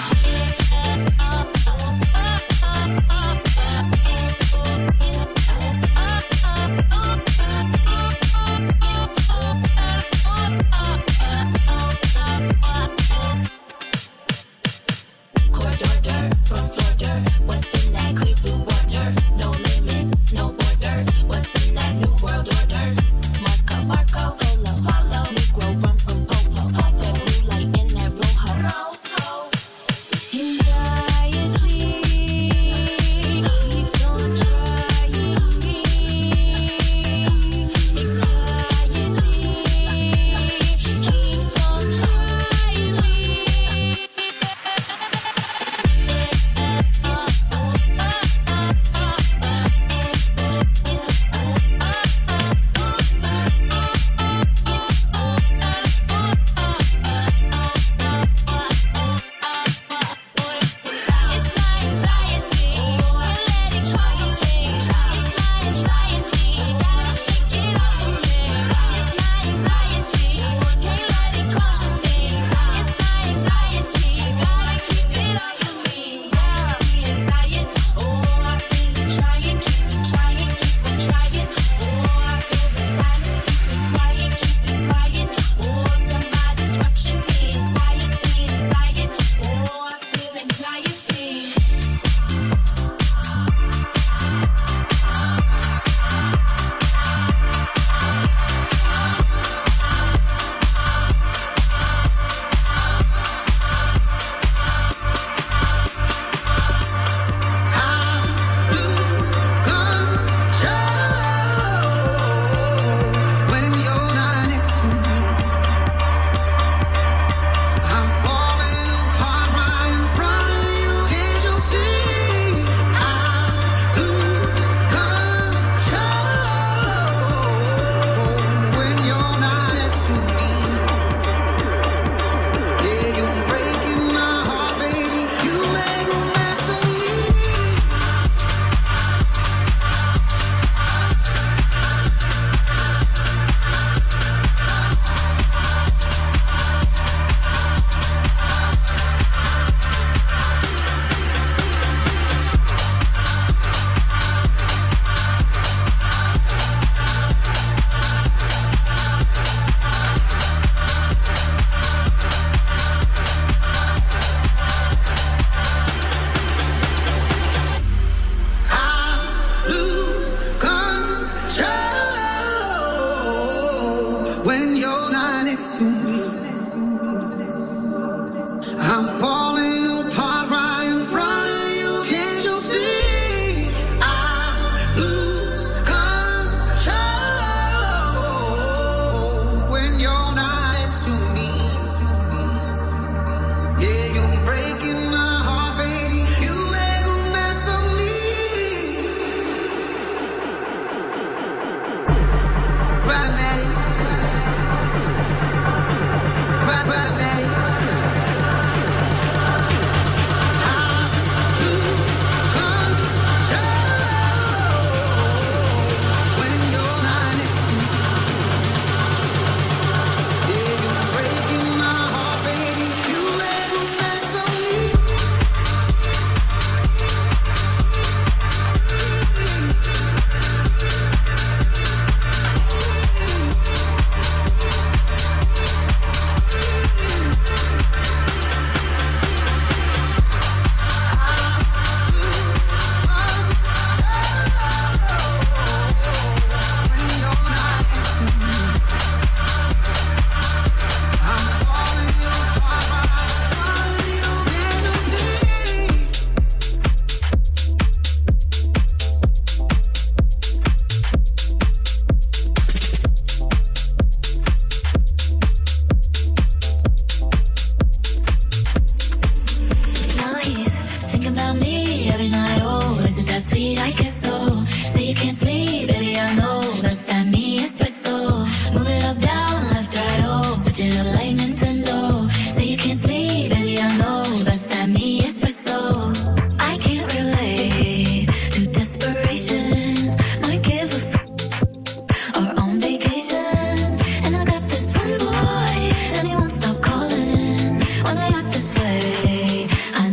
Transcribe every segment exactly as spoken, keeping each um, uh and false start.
I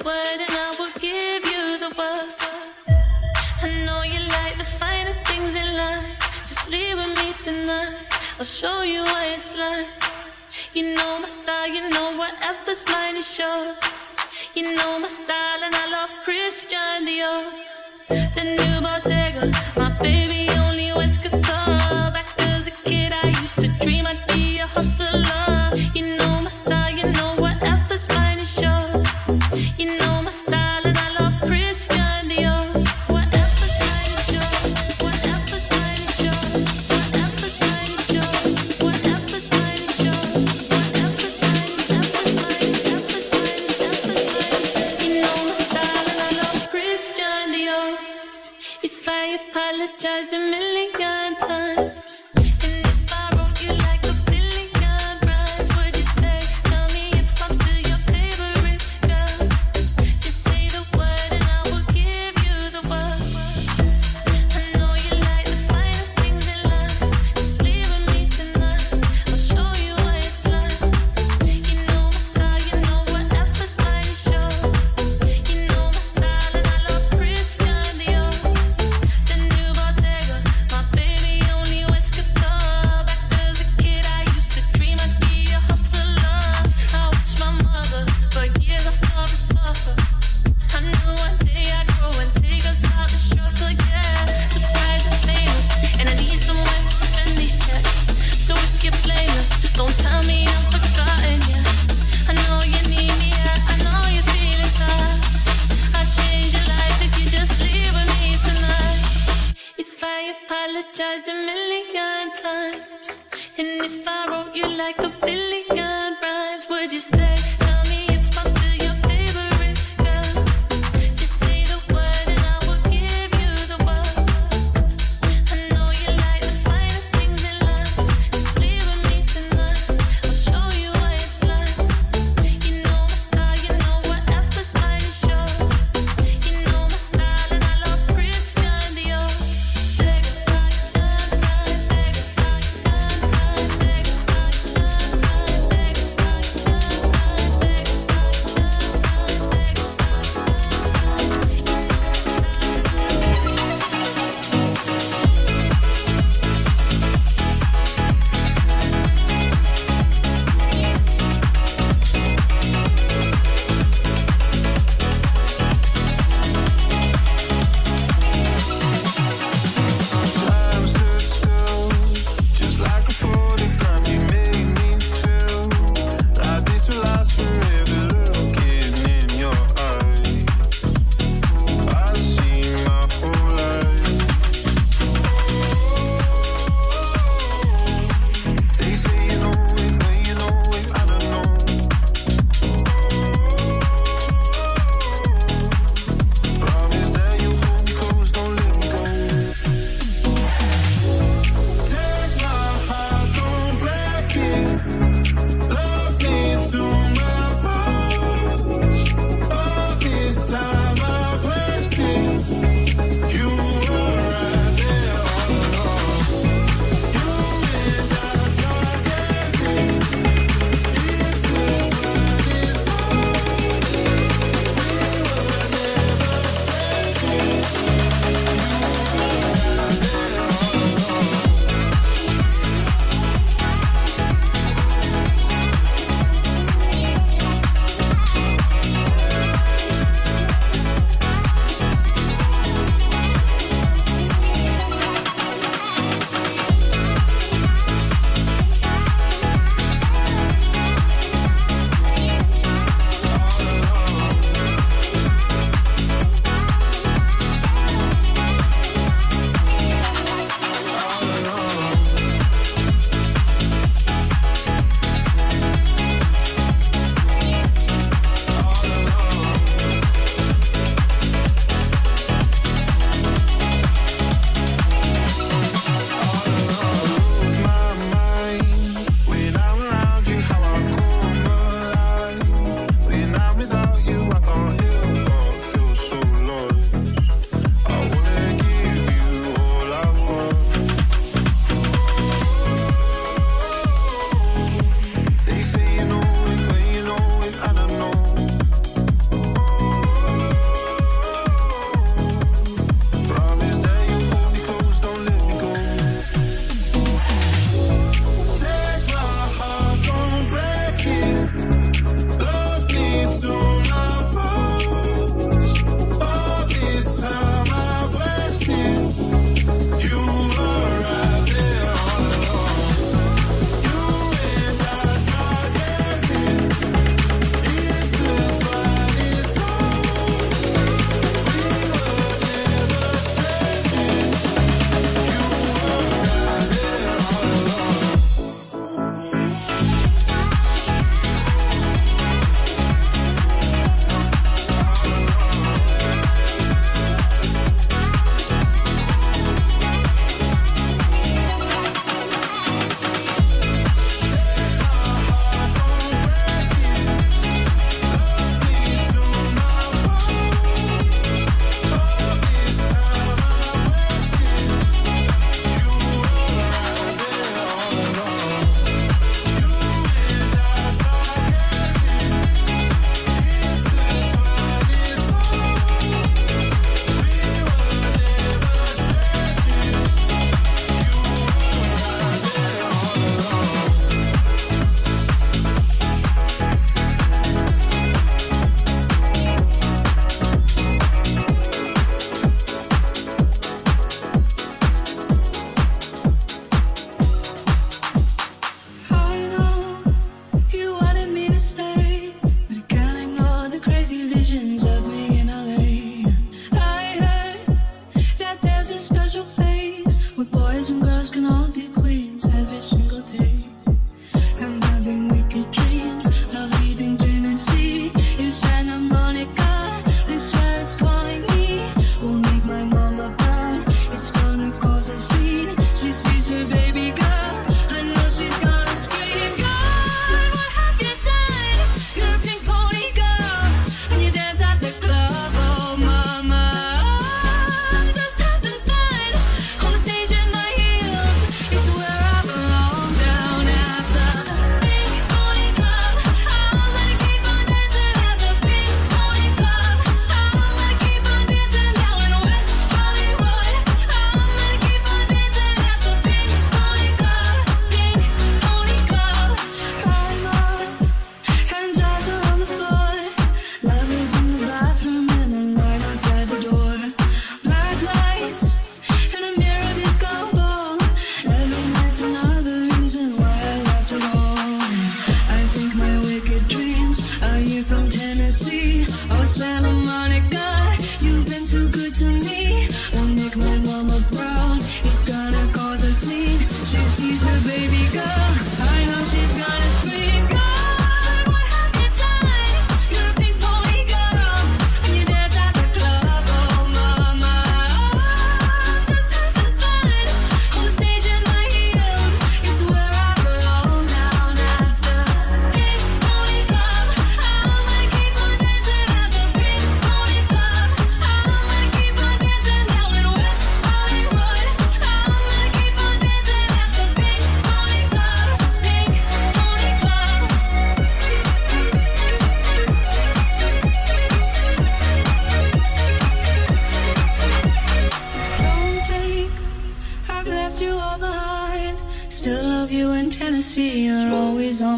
word and I will give you the word. I know you like the finer things in life. Just leave with me tonight. I'll show you what it's like. You know my style, you know whatever's mine is yours. You know my style and I love Christian Dior. The new Bottega, my baby only wears couture. Back as a kid I used to dream I'd be a hustler. You know my style, you know whatever's mine is yours. You know my style and I love Christian Dior. Whatever's mine is yours. Whatever's mine is yours. Whatever's mine is yours. Whatever's mine is yours. Whatever's mine, whatever's mine, whatever's mine, whatever's mine. You know my style and I love Christian Dior. If I apologized a million times, and if I wrote you like a billion rhymes, would you stay? Tell me if I'm still your favorite girl. Just say the word and I will give you the word. I know you like the finer things in life. Just leave with me tonight. I'll show you what it's like. You know my style, you know whatever's mine is yours. You know my style and I love Christian Dior. The new Bottega,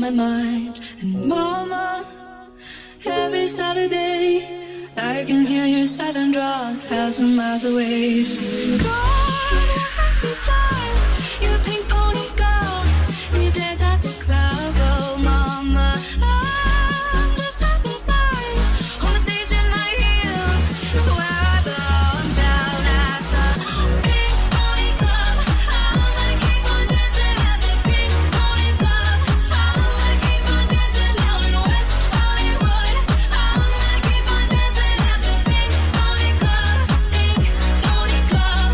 my mind. And mama, every Saturday I can hear your silent rock a thousand miles away. So gone at the time, you're a pink pony girl, and you dance at the club. Oh mama, I'm just having fun on the stage in my heels. It's where I belong, down at the pink pony club. I wanna keep on dancing at the pink pony club. I wanna keep on dancing down in West Hollywood. I wanna keep on dancing at the pink pony club, pink pony club.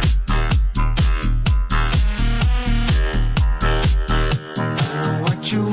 You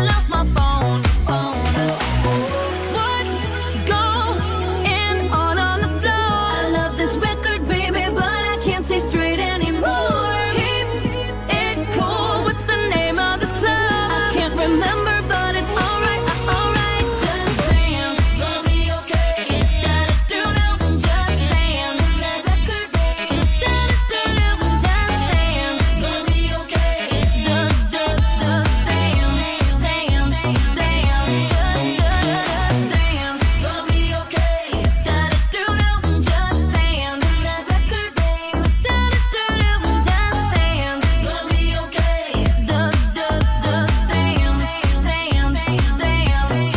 lost my phone, phone. What's going on on the floor? I love this record, baby, but I can't see straight anymore. Keep it cool. What's the name of this club? I can't remember, but it's alright, alright. Just dance, gonna be okay. Da-da-do-do, just dance. That record, baby. Da-da-do-do, just dance, gonna be okay. Da-da-da, dance, dance, dance. Da-da-da, dance, gonna be okay. Da-da-do-do, just dance. That record, baby. Da-da-do-do, just dance, gonna be okay. Da-da-da, dance, dance, dance.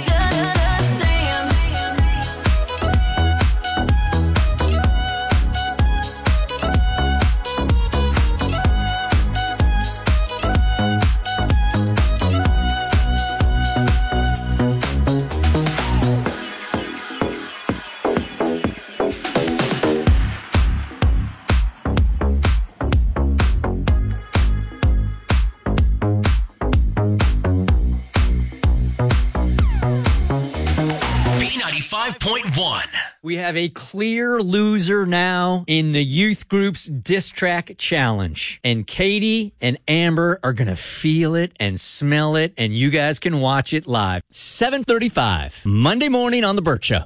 B ninety-five point one. We have a clear loser now in the youth group's diss track challenge. And Katie and Amber are going to feel it and smell it, and you guys can watch it live. seven thirty-five, Monday morning on The Burt Show.